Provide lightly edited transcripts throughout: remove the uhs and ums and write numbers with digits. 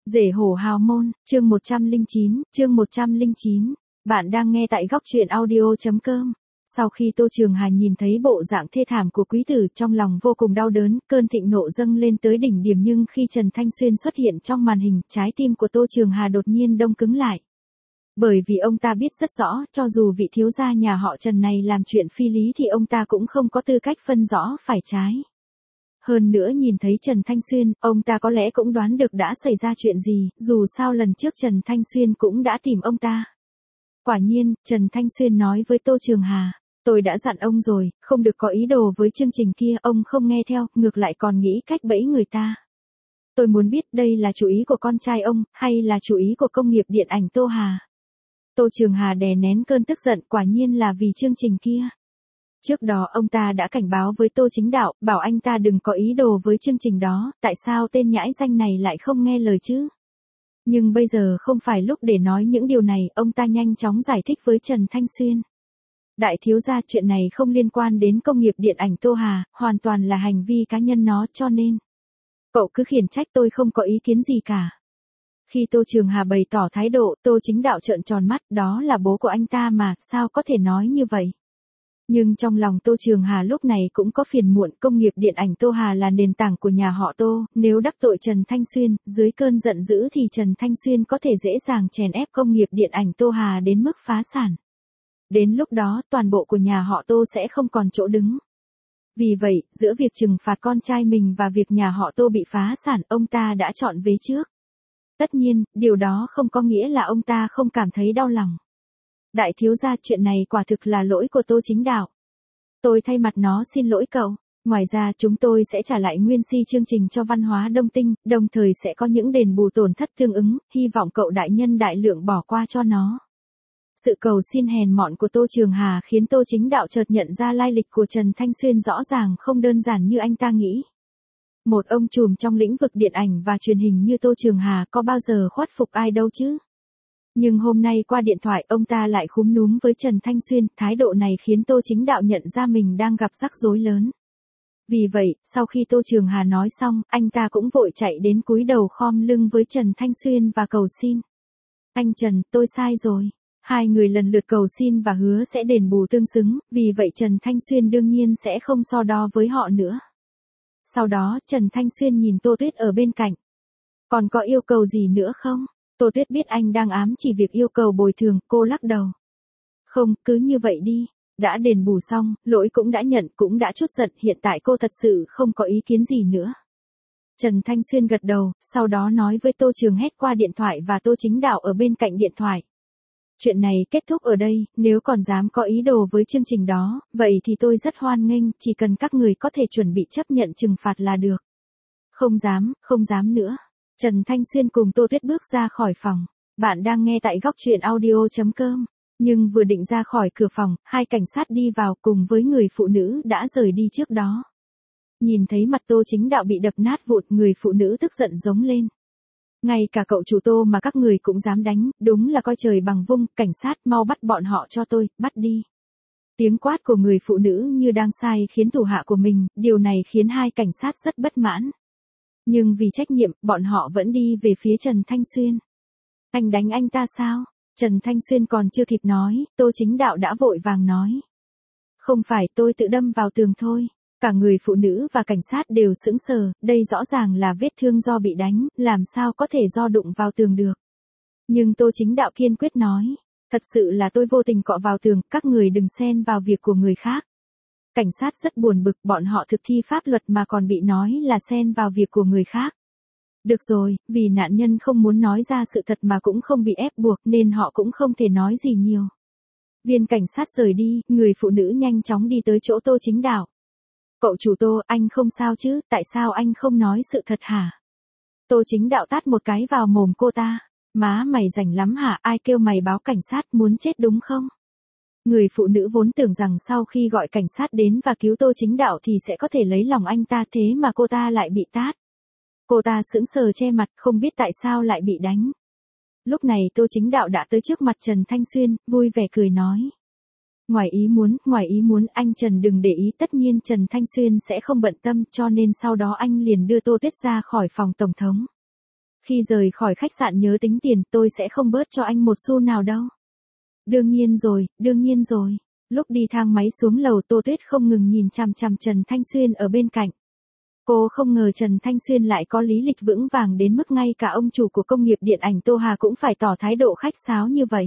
Rể hổ hào môn, chương 109. Bạn đang nghe tại góc truyện audio.com. Sau khi Tô Trường Hà nhìn thấy bộ dạng thê thảm của quý tử, trong lòng vô cùng đau đớn, cơn thịnh nộ dâng lên tới đỉnh điểm, nhưng khi Trần Thanh Xuyên xuất hiện trong màn hình, trái tim của Tô Trường Hà đột nhiên đông cứng lại. Bởi vì ông ta biết rất rõ, cho dù vị thiếu gia nhà họ Trần này làm chuyện phi lý thì ông ta cũng không có tư cách phân rõ phải trái. Hơn nữa nhìn thấy Trần Thanh Xuyên, ông ta có lẽ cũng đoán được đã xảy ra chuyện gì, dù sao lần trước Trần Thanh Xuyên cũng đã tìm ông ta. Quả nhiên, Trần Thanh Xuyên nói với Tô Trường Hà, tôi đã dặn ông rồi, không được có ý đồ với chương trình kia, ông không nghe theo, ngược lại còn nghĩ cách bẫy người ta. Tôi muốn biết đây là chủ ý của con trai ông, hay là chủ ý của công nghiệp điện ảnh Tô Hà. Tô Trường Hà đè nén cơn tức giận, quả nhiên là vì chương trình kia. Trước đó ông ta đã cảnh báo với Tô Chính Đạo, bảo anh ta đừng có ý đồ với chương trình đó, tại sao tên nhãi danh này lại không nghe lời chứ? Nhưng bây giờ không phải lúc để nói những điều này, ông ta nhanh chóng giải thích với Trần Thanh Xuyên. Đại thiếu gia, chuyện này không liên quan đến công nghiệp điện ảnh Tô Hà, hoàn toàn là hành vi cá nhân nó, cho nên cậu cứ khiển trách, tôi không có ý kiến gì cả. Khi Tô Trường Hà bày tỏ thái độ, Tô Chính Đạo trợn tròn mắt, đó là bố của anh ta mà, sao có thể nói như vậy? Nhưng trong lòng Tô Trường Hà lúc này cũng có phiền muộn, công nghiệp điện ảnh Tô Hà là nền tảng của nhà họ Tô, nếu đắc tội Trần Thanh Xuyên, dưới cơn giận dữ thì Trần Thanh Xuyên có thể dễ dàng chèn ép công nghiệp điện ảnh Tô Hà đến mức phá sản. Đến lúc đó, toàn bộ của nhà họ Tô sẽ không còn chỗ đứng. Vì vậy, giữa việc trừng phạt con trai mình và việc nhà họ Tô bị phá sản, ông ta đã chọn vế trước. Tất nhiên, điều đó không có nghĩa là ông ta không cảm thấy đau lòng. Đại thiếu gia, chuyện này quả thực là lỗi của Tô Chính Đạo. Tôi thay mặt nó xin lỗi cậu. Ngoài ra chúng tôi sẽ trả lại nguyên si chương trình cho Văn hóa Đông Tinh, đồng thời sẽ có những đền bù tổn thất tương ứng, hy vọng cậu đại nhân đại lượng bỏ qua cho nó. Sự cầu xin hèn mọn của Tô Trường Hà khiến Tô Chính Đạo chợt nhận ra lai lịch của Trần Thanh Xuyên rõ ràng không đơn giản như anh ta nghĩ. Một ông trùm trong lĩnh vực điện ảnh và truyền hình như Tô Trường Hà có bao giờ khuất phục ai đâu chứ? Nhưng hôm nay qua điện thoại ông ta lại khúm núm với Trần Thanh Xuyên, thái độ này khiến Tô Chính Đạo nhận ra mình đang gặp rắc rối lớn. Vì vậy, sau khi Tô Trường Hà nói xong, anh ta cũng vội chạy đến cúi đầu khom lưng với Trần Thanh Xuyên và cầu xin. Anh Trần, tôi sai rồi. Hai người lần lượt cầu xin và hứa sẽ đền bù tương xứng, vì vậy Trần Thanh Xuyên đương nhiên sẽ không so đo với họ nữa. Sau đó, Trần Thanh Xuyên nhìn Tô Tuyết ở bên cạnh. Còn có yêu cầu gì nữa không? Tô Tuyết biết anh đang ám chỉ việc yêu cầu bồi thường, cô lắc đầu. Không, cứ như vậy đi. Đã đền bù xong, lỗi cũng đã nhận, cũng đã chút giận, hiện tại cô thật sự không có ý kiến gì nữa. Trần Thanh Xuyên gật đầu, sau đó nói với Tô Trường Hét qua điện thoại và Tô Chính Đạo ở bên cạnh điện thoại. Chuyện này kết thúc ở đây, nếu còn dám có ý đồ với chương trình đó, vậy thì tôi rất hoan nghênh, chỉ cần các người có thể chuẩn bị chấp nhận trừng phạt là được. Không dám nữa. Trần Thanh Xuyên cùng Tô Tuyết bước ra khỏi phòng. Bạn đang nghe tại góc truyện audio.com. Nhưng vừa định ra khỏi cửa phòng, hai cảnh sát đi vào cùng với người phụ nữ đã rời đi trước đó. Nhìn thấy mặt Tô Chính Đạo bị đập nát vụn, người phụ nữ tức giận giống lên. Ngay cả cậu chủ Tô mà các người cũng dám đánh, đúng là coi trời bằng vung, cảnh sát mau bắt bọn họ cho tôi, bắt đi. Tiếng quát của người phụ nữ như đang sai khiến thủ hạ của mình, điều này khiến hai cảnh sát rất bất mãn. Nhưng vì trách nhiệm, bọn họ vẫn đi về phía Trần Thanh Xuyên. Anh đánh anh ta sao? Trần Thanh Xuyên còn chưa kịp nói, Tô Chính Đạo đã vội vàng nói. Không phải, tôi tự đâm vào tường thôi. Cả người phụ nữ và cảnh sát đều sững sờ, đây rõ ràng là vết thương do bị đánh, làm sao có thể do đụng vào tường được. Nhưng Tô Chính Đạo kiên quyết nói, thật sự là tôi vô tình cọ vào tường, các người đừng xen vào việc của người khác. Cảnh sát rất buồn bực, bọn họ thực thi pháp luật mà còn bị nói là xen vào việc của người khác. Được rồi, vì nạn nhân không muốn nói ra sự thật mà cũng không bị ép buộc nên họ cũng không thể nói gì nhiều. Viên cảnh sát rời đi, người phụ nữ nhanh chóng đi tới chỗ Tô Chính Đạo. Cậu chủ Tô, anh không sao chứ, tại sao anh không nói sự thật hả? Tô Chính Đạo tát một cái vào mồm cô ta. Má mày rảnh lắm hả, ai kêu mày báo cảnh sát, muốn chết đúng không? Người phụ nữ vốn tưởng rằng sau khi gọi cảnh sát đến và cứu Tô Chính Đạo thì sẽ có thể lấy lòng anh ta, thế mà cô ta lại bị tát. Cô ta sững sờ che mặt, không biết tại sao lại bị đánh. Lúc này Tô Chính Đạo đã tới trước mặt Trần Thanh Xuyên, vui vẻ cười nói. Ngoài ý muốn, anh Trần đừng để ý, tất nhiên Trần Thanh Xuyên sẽ không bận tâm, cho nên sau đó anh liền đưa Tô Tuyết ra khỏi phòng tổng thống. Khi rời khỏi khách sạn nhớ tính tiền, tôi sẽ không bớt cho anh một xu nào đâu. Đương nhiên rồi, đương nhiên rồi. Lúc đi thang máy xuống lầu Tô Tuyết không ngừng nhìn chằm chằm Trần Thanh Xuyên ở bên cạnh. Cô không ngờ Trần Thanh Xuyên lại có lý lịch vững vàng đến mức ngay cả ông chủ của công nghiệp điện ảnh Tô Hà cũng phải tỏ thái độ khách sáo như vậy.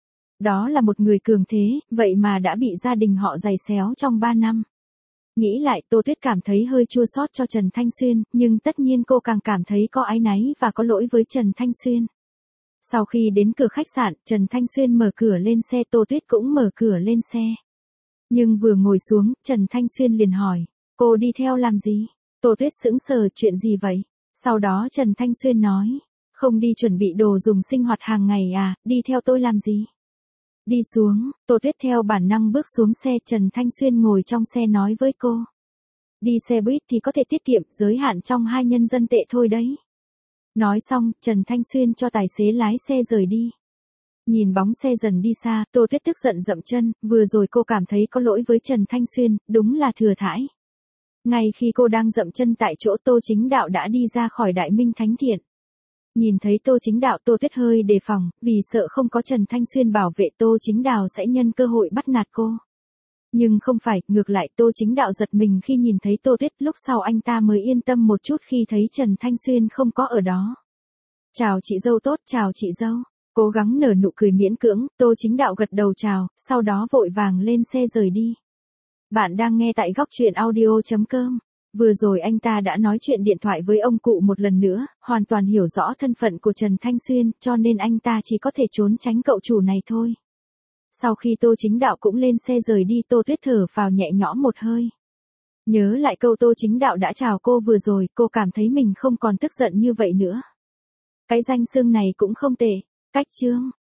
Đó là một người cường thế, vậy mà đã bị gia đình họ giày xéo trong 3 năm. Nghĩ lại Tô Tuyết cảm thấy hơi chua xót cho Trần Thanh Xuyên, nhưng tất nhiên cô càng cảm thấy có áy náy và có lỗi với Trần Thanh Xuyên. Sau khi đến cửa khách sạn, Trần Thanh Xuyên mở cửa lên xe, Tô Tuyết cũng mở cửa lên xe. Nhưng vừa ngồi xuống, Trần Thanh Xuyên liền hỏi, cô đi theo làm gì? Tô Tuyết sững sờ, chuyện gì vậy? Sau đó Trần Thanh Xuyên nói, không đi chuẩn bị đồ dùng sinh hoạt hàng ngày à, đi theo tôi làm gì? Đi xuống, Tô Tuyết theo bản năng bước xuống xe, Trần Thanh Xuyên ngồi trong xe nói với cô. Đi xe buýt thì có thể tiết kiệm, giới hạn trong 2 nhân dân tệ thôi đấy. Nói xong, Trần Thanh Xuyên cho tài xế lái xe rời đi. Nhìn bóng xe dần đi xa, Tô Tuyết tức giận dậm chân, vừa rồi cô cảm thấy có lỗi với Trần Thanh Xuyên, đúng là thừa thãi. Ngay khi cô đang dậm chân tại chỗ Tô Chính Đạo đã đi ra khỏi Đại Minh Thánh Thiện. Nhìn thấy Tô Chính Đạo Tô Tuyết hơi đề phòng, vì sợ không có Trần Thanh Xuyên bảo vệ Tô Chính Đạo sẽ nhân cơ hội bắt nạt cô. Nhưng không phải, ngược lại Tô Chính Đạo giật mình khi nhìn thấy Tô Tuyết, lúc sau anh ta mới yên tâm một chút khi thấy Trần Thanh Xuyên không có ở đó. Chào chị dâu tốt, chào chị dâu. Cố gắng nở nụ cười miễn cưỡng, Tô Chính Đạo gật đầu chào, sau đó vội vàng lên xe rời đi. Bạn đang nghe tại góc truyện audio.com. Vừa rồi anh ta đã nói chuyện điện thoại với ông cụ một lần nữa, hoàn toàn hiểu rõ thân phận của Trần Thanh Xuyên, cho nên anh ta chỉ có thể trốn tránh cậu chủ này thôi. Sau khi Tô Chính Đạo cũng lên xe rời đi, Tô Tuyết thở phào nhẹ nhõm một hơi. Nhớ lại câu Tô Chính Đạo đã chào cô vừa rồi, cô cảm thấy mình không còn tức giận như vậy nữa. Cái danh xưng này cũng không tệ. Cách chương